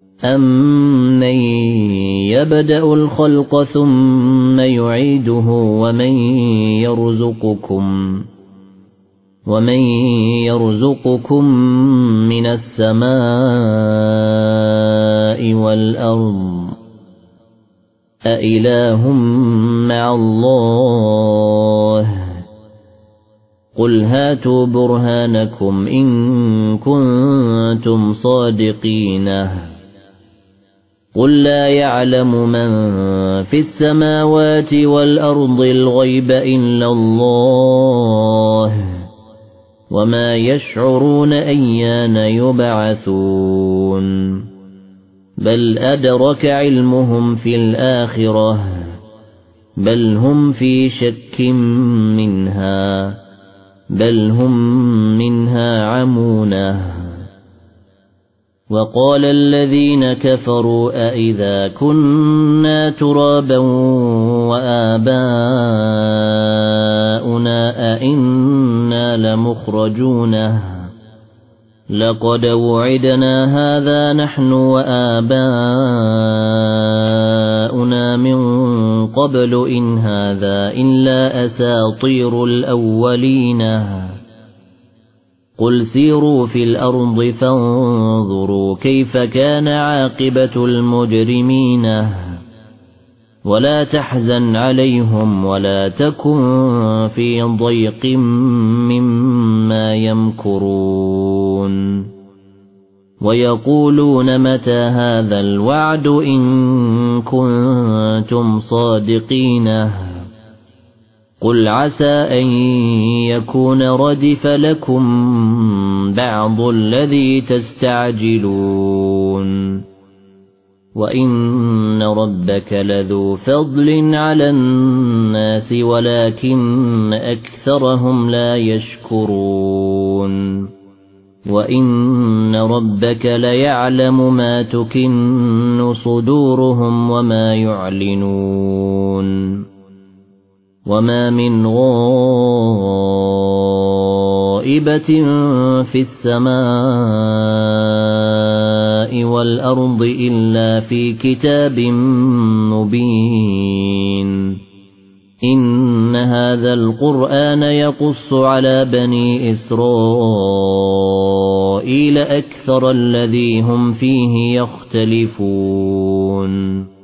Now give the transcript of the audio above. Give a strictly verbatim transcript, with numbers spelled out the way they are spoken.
أَمَّن يَبْدَأُ الْخَلْقَ ثُمَّ يُعِيدُهُ وَمَن يَرْزُقُكُم وَمَن يَرْزُقُكُم مِّنَ السَّمَاءِ وَالْأَرْضِ أَإِلَٰهٌ مَّعَ اللَّهِ قُلْ هَاتُوا بُرْهَانَكُمْ إِن كُنتُمْ صَادِقِينَ قُل لَّا يَعْلَمُ مَن فِي السَّمَاوَاتِ وَالْأَرْضِ الْغَيْبَ إِلَّا اللَّهُ وَمَا يَشْعُرُونَ أَيَّانَ يُبْعَثُونَ بَلْ أَدْرَكَ عِلْمُهُمْ فِي الْآخِرَةِ بَلْ هُمْ فِي شَكٍّ مِّنْهَا بَلْ هُمْ مِنْهَا عَمُونَ وَقَالَ الَّذِينَ كَفَرُوا أَإِذَا كُنَّا تُرَابًا وَآبَاؤُنَا أَإِنَّا لَمُخْرَجُونَ لَقَدْ وُعِدْنَا هَذَا نَحْنُ وَآبَاؤُنَا مِن قَبْلُ إِنْ هَذَا إِلَّا أَسَاطِيرُ الْأَوَّلِينَ قُلْ سِيرُوا فِي الْأَرْضِ فَانظُرُوا كَيْفَ كَانَ عَاقِبَةُ الْمُجْرِمِينَ وَلَا تَحْزَنْ عَلَيْهِمْ وَلَا تَكُنْ فِي ضَيْقٍ مِّمَّا يَمْكُرُونَ وَيَقُولُونَ مَتَى هَذَا الْوَعْدُ إِن كُنتُمْ صَادِقِينَ قُلْ عَسَى أَن يَكُونَ رَدِفَ لَكُم بَعْضُ الَّذِي تَسْتَعْجِلُونَ وَإِنَّ رَبَّكَ لَذُو فَضْلٍ عَلَى النَّاسِ وَلَكِنَّ أَكْثَرَهُمْ لَا يَشْكُرُونَ وَإِنَّ رَبَّكَ لَيَعْلَمُ مَا تُكِنُّ صُدُورُهُمْ وَمَا يُعْلِنُونَ وَمَا مِنْ غَائِبَةٍ فِي السَّمَاءِ وَالْأَرْضِ إِلَّا فِي كِتَابٍ مُبِينٍ إِنَّ هَذَا الْقُرْآنَ يَقُصُّ عَلَى بَنِي إِسْرَائِيلَ أَكْثَرَ الَّذِي هُمْ فِيهِ يَخْتَلِفُونَ